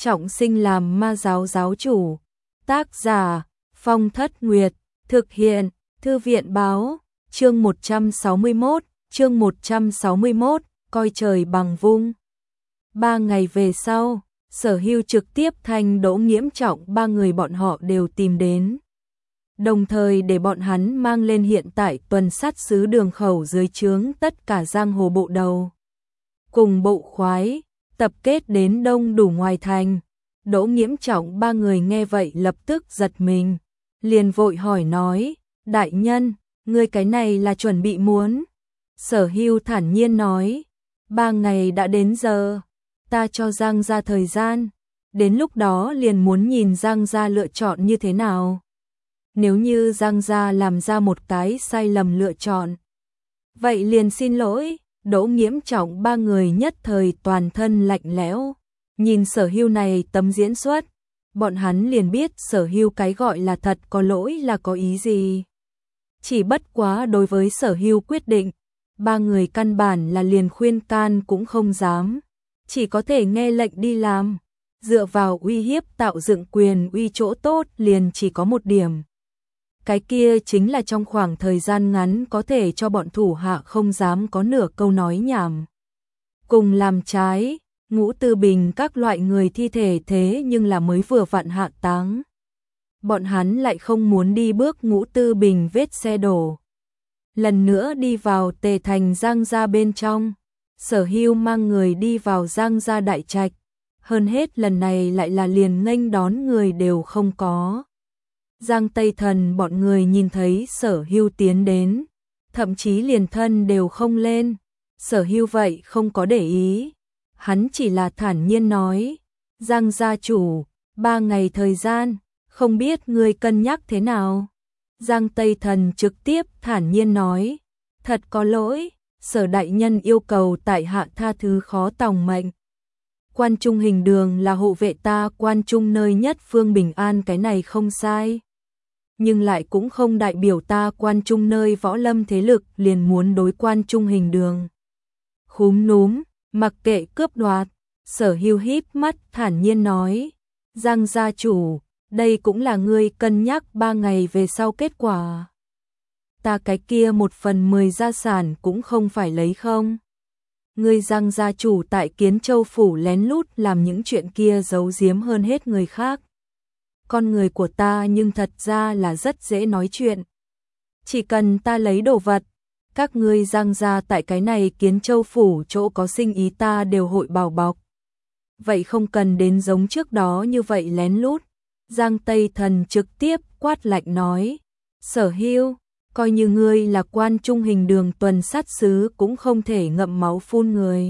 trọng sinh làm ma giáo giáo chủ. Tác giả Phong Thất Nguyệt, thực hiện Thư viện báo, chương 161, coi trời bằng vung. 3 ngày về sau, Sở Hưu trực tiếp thanh Đỗ Nghiễm Trọng ba người bọn họ đều tìm đến. Đồng thời để bọn hắn mang lên hiện tại tuần sát sứ Đường Khẩu dưới trướng tất cả giang hồ bộ đầu. Cùng bộ khoái, tập kết đến đông đủ ngoài thành. Đỗ Nghiễm Trọng ba người nghe vậy lập tức giật mình. Liền vội hỏi nói, đại nhân, ngươi cái này là chuẩn bị muốn. Sở Hưu thản nhiên nói, 3 ngày đã đến giờ, ta cho Giang gia thời gian, đến lúc đó liền muốn nhìn Giang gia lựa chọn như thế nào. Nếu như Giang gia làm ra một cái sai lầm lựa chọn, vậy liền xin lỗi. Đỗ Nghiễm Trọng ba người nhất thời toàn thân lạnh lẽo, nhìn Sở Hưu này tấm diễn xuất, bọn hắn liền biết Sở Hưu cái gọi là thật có lỗi là có ý gì. Chỉ bất quá đối với Sở Hưu quyết định, ba người căn bản là liền khuyên can cũng không dám, chỉ có thể nghe lệnh đi làm. Dựa vào uy hiếp tạo dựng quyền uy chỗ tốt liền chỉ có một điểm. Cái kia chính là trong khoảng thời gian ngắn có thể cho bọn thủ hạ không dám có nửa câu nói nhảm. Cùng làm trái, Ngũ Tư Bình các loại người thi thể thế nhưng là mới vừa vặn hạ táng. Bọn hắn lại không muốn đi bước Ngũ Tư Bình vết xe đổ. Lần nữa đi vào Tề Thành Giang gia bên trong, Sở Hưu mang người đi vào Giang gia đại trạch. Hơn hết lần này lại là liền nghênh đón người đều không có. Giang Tây Thần bọn người nhìn thấy Sở Hưu tiến đến, thậm chí liền thân đều không lên. Sở Hưu vậy không có để ý, hắn chỉ là thản nhiên nói, Giang gia chủ, 3 ngày thời gian, không biết ngươi cân nhắc thế nào. Giang Tây Thần trực tiếp thản nhiên nói, thật có lỗi, Sở đại nhân yêu cầu tại hạ tha thứ khó tòng mệnh. Quan Trung Hình Đường là hộ vệ ta Quan Trung nơi nhất phương bình an, cái này không sai. Nhưng lại cũng không đại biểu ta Quan Trung nơi võ lâm thế lực liền muốn đối Quan Trung Hình Đường khúm núm, mặc kệ cướp đoạt. Sở Hưu híp mắt thản nhiên nói, Giang gia chủ, đây cũng là ngươi cân nhắc 3 ngày về sau kết quả. Ta cái kia 1/10 gia sản cũng không phải lấy không. Ngươi Giang gia chủ tại Kiến Châu phủ lén lút làm những chuyện kia giấu giếm hơn hết người khác. Con người của ta nhưng thật ra là rất dễ nói chuyện. Chỉ cần ta lấy đồ vật, các ngươi Giang gia tại cái này Kiến Châu phủ chỗ có sinh ý ta đều hội bảo bọc. Vậy không cần đến giống trước đó như vậy lén lút. Giang Tây Thần trực tiếp quát lạnh nói, Sở Hưu, coi như ngươi là Quan Trung Hình Đường tuần sát sứ cũng không thể ngậm máu phun người.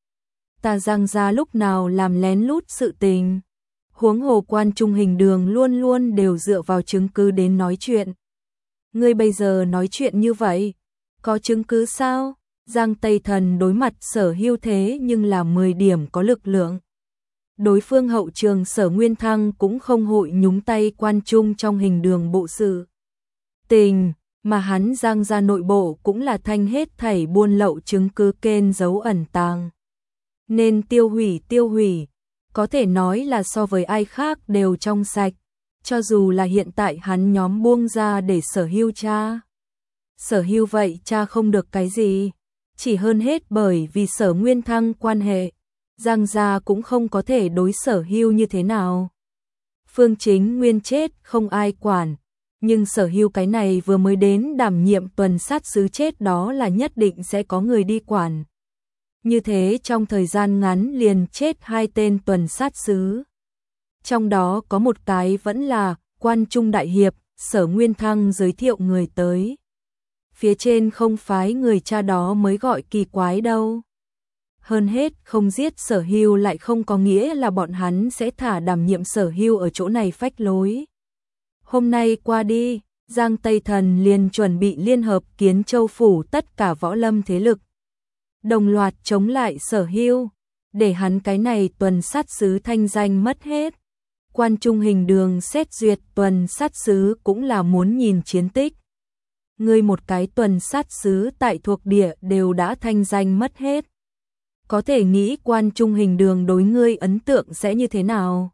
Ta Giang gia lúc nào làm lén lút sự tình. Huống hồ Quan Trung Hình Đường luôn luôn đều dựa vào chứng cứ đến nói chuyện. Ngươi bây giờ nói chuyện như vậy, có chứng cứ sao? Giang Tây Thần đối mặt Sở Hưu thế nhưng là 10 điểm có lực lượng. Đối phương hậu trường Sở Nguyên Thăng cũng không hội nhúng tay Quan Trung trong Hình Đường bộ sự tình, mà hắn Giang gia nội bộ cũng là thanh hết thảy buôn lậu chứng cứ kên giấu ẩn tàng. Nên tiêu hủy, có thể nói là so với ai khác đều trong sạch, cho dù là hiện tại hắn nhóm buông ra để Sở Hưu tra. Sở Hưu vậy tra không được cái gì, chỉ hơn hết bởi vì Sở Nguyên Thăng quan hệ, Giang gia cũng không có thể đối Sở Hưu như thế nào. Phương Chính Nguyên chết không ai quản, nhưng Sở Hưu cái này vừa mới đến đảm nhiệm tuần sát sứ chết đó là nhất định sẽ có người đi quản. Như thế trong thời gian ngắn liền chết 2 tên tuần sát sứ. Trong đó có một cái vẫn là Quan Trung đại hiệp, Sở Nguyên Thăng giới thiệu người tới. Phía trên không phái người cha đó mới gọi kỳ quái đâu. Hơn hết không giết Sở Hưu lại không có nghĩa là bọn hắn sẽ thả đảm nhiệm Sở Hưu ở chỗ này phách lối. Hôm nay qua đi, Giang Tây Thần liền chuẩn bị liên hợp Kiến Châu phủ tất cả võ lâm thế lực, đồng loạt chống lại Sở Hưu, để hắn cái này tuần sát sứ thanh danh mất hết. Quan Trung Hình Đường xét duyệt tuần sát sứ cũng là muốn nhìn chiến tích. Ngươi một cái tuần sát sứ tại thuộc địa đều đã thanh danh mất hết. có thể nghĩ Quan Trung Hình Đường đối ngươi ấn tượng sẽ như thế nào.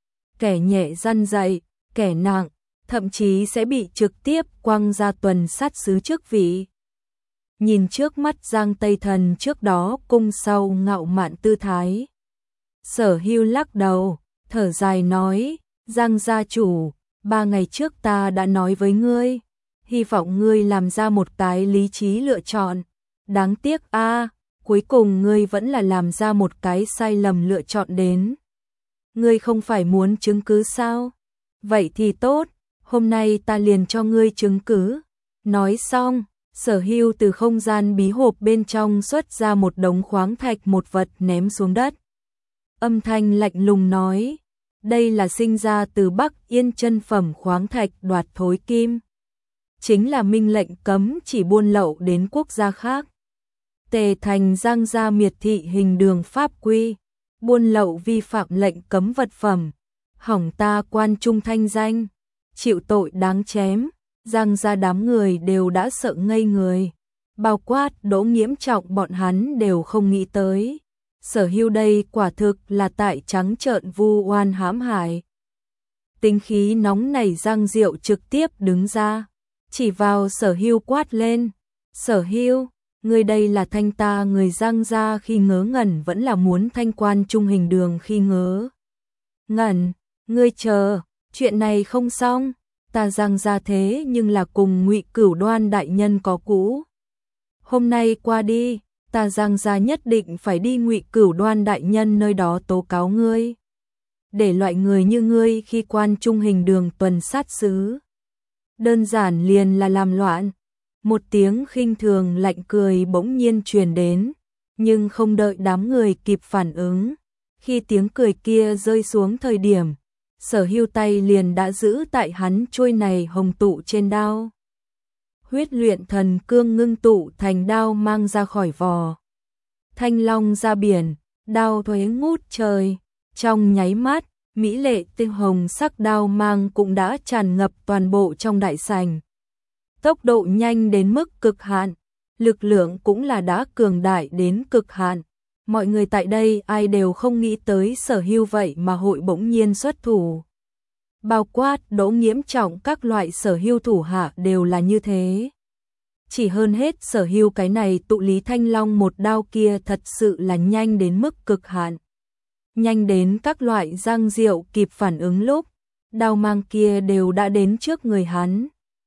Kẻ nhẹ răn dạy, kẻ nặng, thậm chí sẽ bị trực tiếp quăng ra tuần sát sứ chức vị. Nhìn trước mắt Giang Tây Thần trước đó cung sau ngạo mạn tư thái. Sở Hưu lắc đầu, thở dài nói, Giang gia chủ, 3 ngày trước ta đã nói với ngươi, hy vọng ngươi làm ra một cái lý trí lựa chọn. Đáng tiếc cuối cùng ngươi vẫn là làm ra một cái sai lầm lựa chọn đến. Ngươi không phải muốn chứng cứ sao? Vậy thì tốt, hôm nay ta liền cho ngươi chứng cứ. Nói xong, Sở Hưu từ không gian bí hộp bên trong xuất ra một đống khoáng thạch một vật ném xuống đất. Âm thanh lạnh lùng nói, đây là sinh ra từ Bắc Yên chân phẩm khoáng thạch đoạt thối kim. Chính là minh lệnh cấm chỉ buôn lậu đến quốc gia khác. Tề thành Giang gia miệt thị Hình Đường pháp quy, buôn lậu vi phạm lệnh cấm vật phẩm, hỏng ta Quan Trung thanh danh, chịu tội đáng chém. Giang gia đám người đều đã sợ ngây người, bao quát Đỗ Nghiễm Trọng bọn hắn đều không nghĩ tới. Sở Hưu đây quả thực là tại trắng trợn vu oan hãm hại. Tính khí nóng nảy Giang Diệu trực tiếp đứng ra, chỉ vào Sở Hưu quát lên, Sở Hưu, ngươi đây là thanh ta người Giang gia khi ngớ ngẩn vẫn là muốn thanh Quan Trung Hình Đường khi ngớ ngẩn, ngươi chờ, chuyện này không xong. Ta Giang gia thế nhưng là cùng Ngụy Cửu Đoan đại nhân có cũ. Hôm nay qua đi, ta Giang gia nhất định phải đi Ngụy Cửu Đoan đại nhân nơi đó tố cáo ngươi. Để loại người như ngươi khi Quan Trung Hình Đường tuần sát sứ. Đơn giản liền là làm loạn. Một tiếng khinh thường lạnh cười bỗng nhiên truyền đến, nhưng không đợi đám người kịp phản ứng. Khi tiếng cười kia rơi xuống thời điểm, Sở Hưu tay liền đã giữ tại hắn trôi này hồng tụ trên đao. Huyết luyện thần cương ngưng tụ thành đao mang ra khỏi vò. Thanh long ra biển, đao thuế ngút trời. Trong nháy mắt, mỹ lệ tinh hồng sắc đao mang cũng đã tràn ngập toàn bộ trong đại sảnh. Tốc độ nhanh đến mức cực hạn, lực lượng cũng là đã cường đại đến cực hạn. Mọi người tại đây ai đều không nghĩ tới Sở Hưu vậy mà hội bỗng nhiên xuất thủ. Bao quát Đỗ Nghiễm Trọng các loại Sở Hưu thủ hạ đều là như thế. Chỉ hơn hết Sở Hưu cái này tụ lý thanh long một đao kia thật sự là nhanh đến mức cực hạn. Nhanh đến các loại Giang Diệu kịp phản ứng lúc, đao mang kia đều đã đến trước người hắn.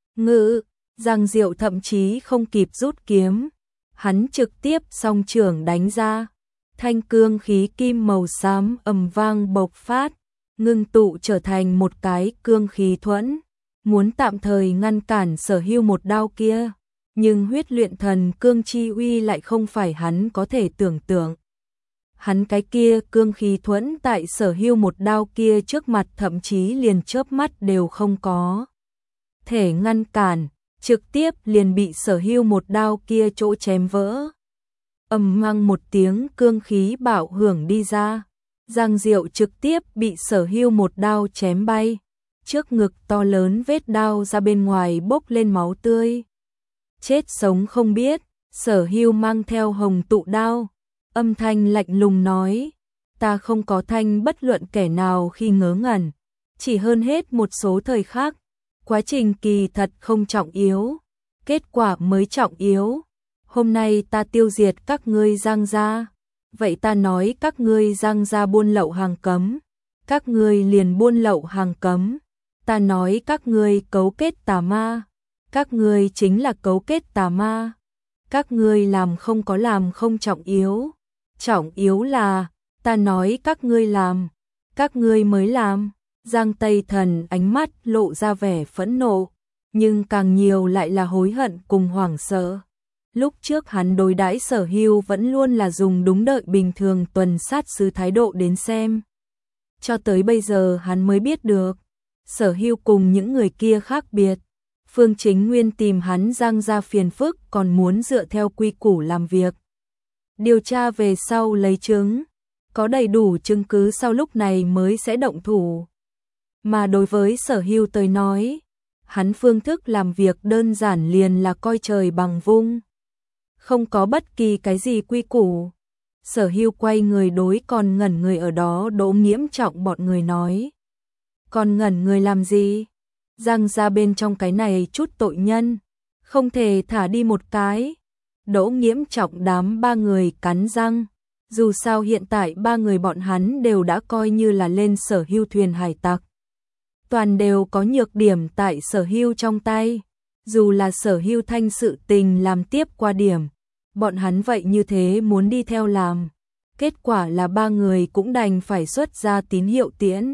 Giang Diệu thậm chí không kịp rút kiếm. Hắn trực tiếp song trưởng đánh ra. Thanh cương khí kim màu xám ầm vang bộc phát, ngưng tụ trở thành một cái cương khí thuẫn, muốn tạm thời ngăn cản Sở Hưu một đao kia, nhưng huyết luyện thần cương chi uy lại không phải hắn có thể tưởng tượng. Hắn cái kia cương khí thuẫn tại Sở Hưu một đao kia trước mặt thậm chí liền chớp mắt đều không có thể ngăn cản, trực tiếp liền bị Sở Hưu một đao kia chỗ chém vỡ. Ầm vang một tiếng cương khí bạo hưởng đi ra, Giang Diệu trực tiếp bị Sở Hưu một đao chém bay, trước ngực to lớn vết đao ra bên ngoài bốc lên máu tươi. Chết sống không biết, Sở Hưu mang theo hồng tụ đao, âm thanh lạnh lùng nói, ta không có thanh bất luận kẻ nào khi ngớ ngẩn, chỉ hơn hết một số thời khắc, quá trình kỳ thật không trọng yếu, kết quả mới trọng yếu. Hôm nay ta tiêu diệt các ngươi Giang gia, vậy ta nói các ngươi Giang gia buôn lậu hàng cấm, các ngươi liền buôn lậu hàng cấm. Ta nói các ngươi cấu kết tà ma, các ngươi chính là cấu kết tà ma. Các ngươi làm không trọng yếu là, ta nói các ngươi làm, các ngươi mới làm. Giang Tây Thần ánh mắt lộ ra vẻ phẫn nộ, nhưng càng nhiều lại là hối hận cùng hoảng sợ. Lúc trước hắn đối đãi Sở Hưu vẫn luôn là dùng đúng đợi bình thường tuần sát sứ thái độ đến xem. Cho tới bây giờ hắn mới biết được, Sở Hưu cùng những người kia khác biệt. Phương Chính Nguyên tìm hắn Giang gia phiền phức còn muốn dựa theo quy củ làm việc. Điều tra về sau lấy chứng, có đầy đủ chứng cứ sau lúc này mới sẽ động thủ. Mà đối với Sở Hưu tới nói, hắn phương thức làm việc đơn giản liền là coi trời bằng vung. Không có bất kỳ cái gì quy củ. Sở Hưu quay người đối còn ngẩn người ở đó Đỗ Nghiễm Trọng bọn người nói. Còn ngẩn người làm gì? Giang ra bên trong cái này chút tội nhân, không thể thả đi một cái. Đỗ Nghiễm Trọng đám ba người cắn răng. Dù sao hiện tại ba người bọn hắn đều đã coi như là lên Sở Hưu thuyền hải tặc. Toàn đều có nhược điểm tại Sở Hưu trong tay. Dù là Sở Hưu thanh sự tình làm tiếp qua điểm, bọn hắn vậy như thế muốn đi theo làm. Kết quả là ba người cũng đành phải xuất ra tín hiệu tiễn.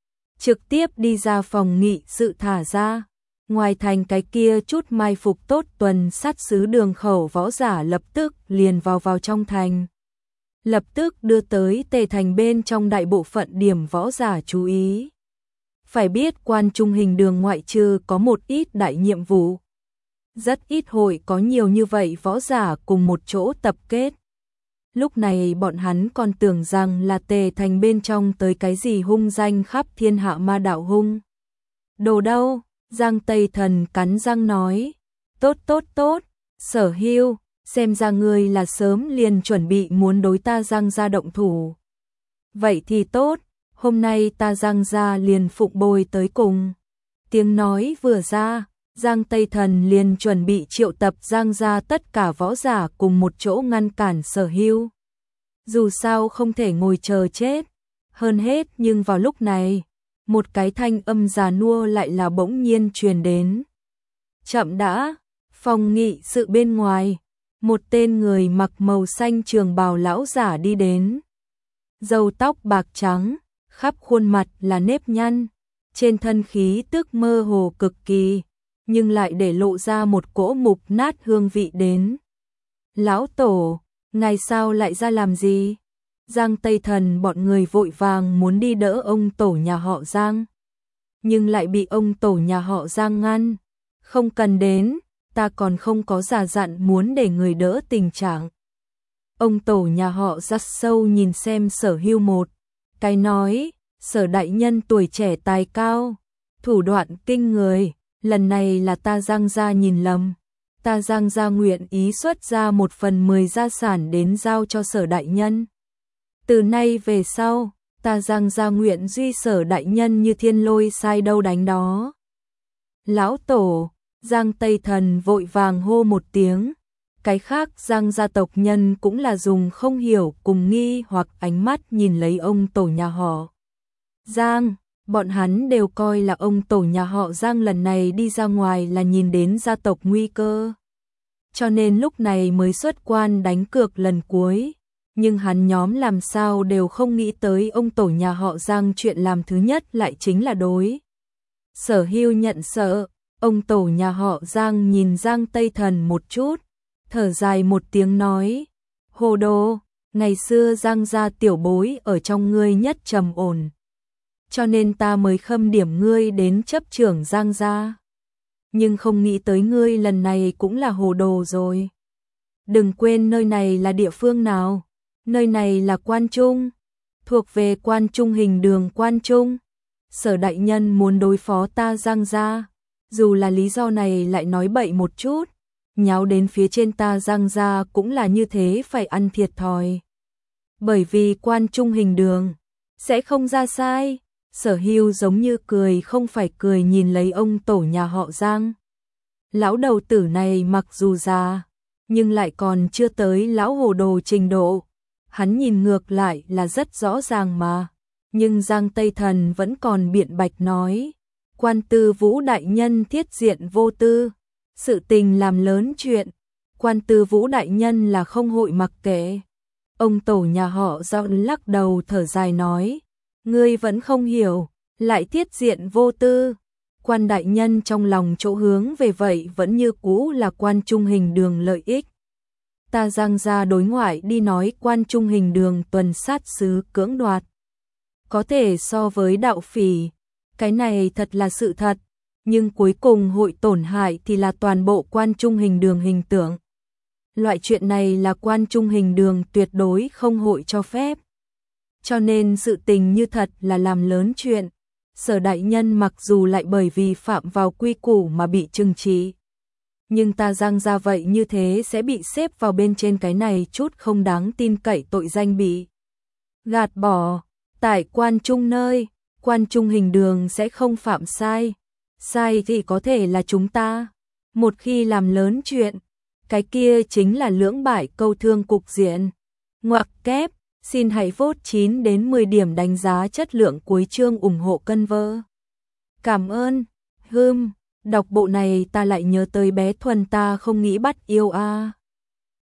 Trực tiếp đi ra phòng nghị sự thả ra. Ngoài thành cái kia chút mai phục tốt tuần sát sứ đường khẩu võ giả lập tức liền vào trong thành. Lập tức đưa tới Tề thành bên trong đại bộ phận điểm võ giả chú ý. Phải biết Quan Trung Hình Đường ngoại trừ có một ít đại nhiệm vụ, rất ít hội có nhiều như vậy võ giả cùng một chỗ tập kết. Lúc này bọn hắn còn tưởng rằng là Tề thành bên trong tới cái gì hung danh khắp thiên hạ ma đạo hung. Đồ đâu? Giang Tây Thần cắn răng nói. Tốt, Sở Hưu, xem ra ngươi là sớm liền chuẩn bị muốn đối ta Giang gia động thủ. Vậy thì tốt, hôm nay ta Giang gia liền phụng bồi tới cùng. Tiếng nói vừa ra, Giang Tây Thần liền chuẩn bị triệu tập Giang gia tất cả võ giả cùng một chỗ ngăn cản Sở Hưu. Dù sao không thể ngồi chờ chết. Hơn hết nhưng vào lúc này, một cái thanh âm già nua lại là bỗng nhiên truyền đến. Chậm đã, phòng nghị sự bên ngoài, một tên người mặc màu xanh trường bào lão giả đi đến. Râu tóc bạc trắng, khắp khuôn mặt là nếp nhăn, trên thân khí tức mơ hồ cực kỳ, nhưng lại để lộ ra một cỗ mục nát hương vị đến. Lão tổ, ngài sao lại ra làm gì? Giang Tây Thần bọn người vội vàng muốn đi đỡ ông tổ nhà họ Giang, nhưng lại bị ông tổ nhà họ Giang ngăn. Không cần đến, ta còn không có giả dặn muốn để người đỡ tình trạng. Ông tổ nhà họ rất sâu nhìn xem Sở Hưu một cái nói, Sở đại nhân tuổi trẻ tài cao, thủ đoạn kinh người, lần này là ta Giang gia nhìn lầm. Ta Giang gia nguyện ý xuất ra 1/10 gia sản đến giao cho Sở đại nhân. Từ nay về sau, ta Giang gia nguyện duy Sở đại nhân như thiên lôi sai đâu đánh đó. Lão tổ, Giang Tây Thần vội vàng hô một tiếng. Cái khác Giang gia tộc nhân cũng là dùng không hiểu cùng nghi hoặc ánh mắt nhìn lấy ông tổ nhà họ Giang. Bọn hắn đều coi là ông tổ nhà họ Giang lần này đi ra ngoài là nhìn đến gia tộc nguy cơ. Cho nên lúc này mới xuất quan đánh cược lần cuối. Nhưng hắn nhóm làm sao đều không nghĩ tới ông tổ nhà họ Giang chuyện làm thứ nhất lại chính là đối. Sở Hưu nhận sợ, ông tổ nhà họ Giang nhìn Giang Tây Thần một chút, thở dài một tiếng nói, hồ đồ, ngày xưa Giang gia tiểu bối ở trong ngươi nhất trầm ổn. Cho nên ta mới khâm điểm ngươi đến chấp trưởng Giang gia. Nhưng không nghĩ tới ngươi lần này cũng là hồ đồ rồi. Đừng quên nơi này là địa phương nào. Nơi này là Quan Trung, thuộc về Quan Trung Hình Đường Quan Trung. Sở đại nhân muốn đối phó ta Giang gia, dù là lý do này lại nói bậy một chút, nháo đến phía trên ta Giang gia cũng là như thế phải ăn thiệt thòi. Bởi vì Quan Trung Hình Đường sẽ không ra sai. Sở Hưu giống như cười không phải cười nhìn lấy ông tổ nhà họ Giang. Lão đầu tử này mặc dù già, nhưng lại còn chưa tới lão hồ đồ trình độ. Hắn nhìn ngược lại là rất rõ ràng mà. Nhưng Giang Tây Thần vẫn còn biện bạch nói. Quan Tư Vũ đại nhân thiết diện vô tư. Sự tình làm lớn chuyện. Quan Tư Vũ đại nhân là không hội mặc kệ. Ông tổ nhà họ Giang lắc đầu thở dài nói. Ngươi vẫn không hiểu, lại thiết diện vô tư. Quan đại nhân trong lòng chỗ hướng về vậy vẫn như cũ là Quan Trung Hình Đường lợi ích. Ta Giang gia đối ngoại đi nói Quan Trung Hình Đường tuần sát sứ cưỡng đoạt. Có thể so với đạo phỉ, cái này thật là sự thật, nhưng cuối cùng hội tổn hại thì là toàn bộ Quan Trung Hình Đường hình tượng. Loại chuyện này là Quan Trung Hình Đường tuyệt đối không hội cho phép. Cho nên sự tình như thật là làm lớn chuyện. Sở đại nhân mặc dù lại bởi vì phạm vào quy củ mà bị trừng trị, nhưng ta răng ra vậy như thế sẽ bị xếp vào bên trên cái này chút không đáng tin cậy, tội danh bị gạt bỏ. Tại quan trung nơi, quan trung hình đường sẽ không phạm sai. Sai thì có thể là chúng ta. Một khi làm lớn chuyện, cái kia chính là lưỡng bại câu thương cục diện. Ngoặc kép, xin hãy vote 9 đến 10 điểm đánh giá chất lượng cuối chương ủng hộ cân vơ. Cảm ơn. Đọc bộ này ta lại nhớ tới bé Thuần, ta không nghĩ bắt yêu a.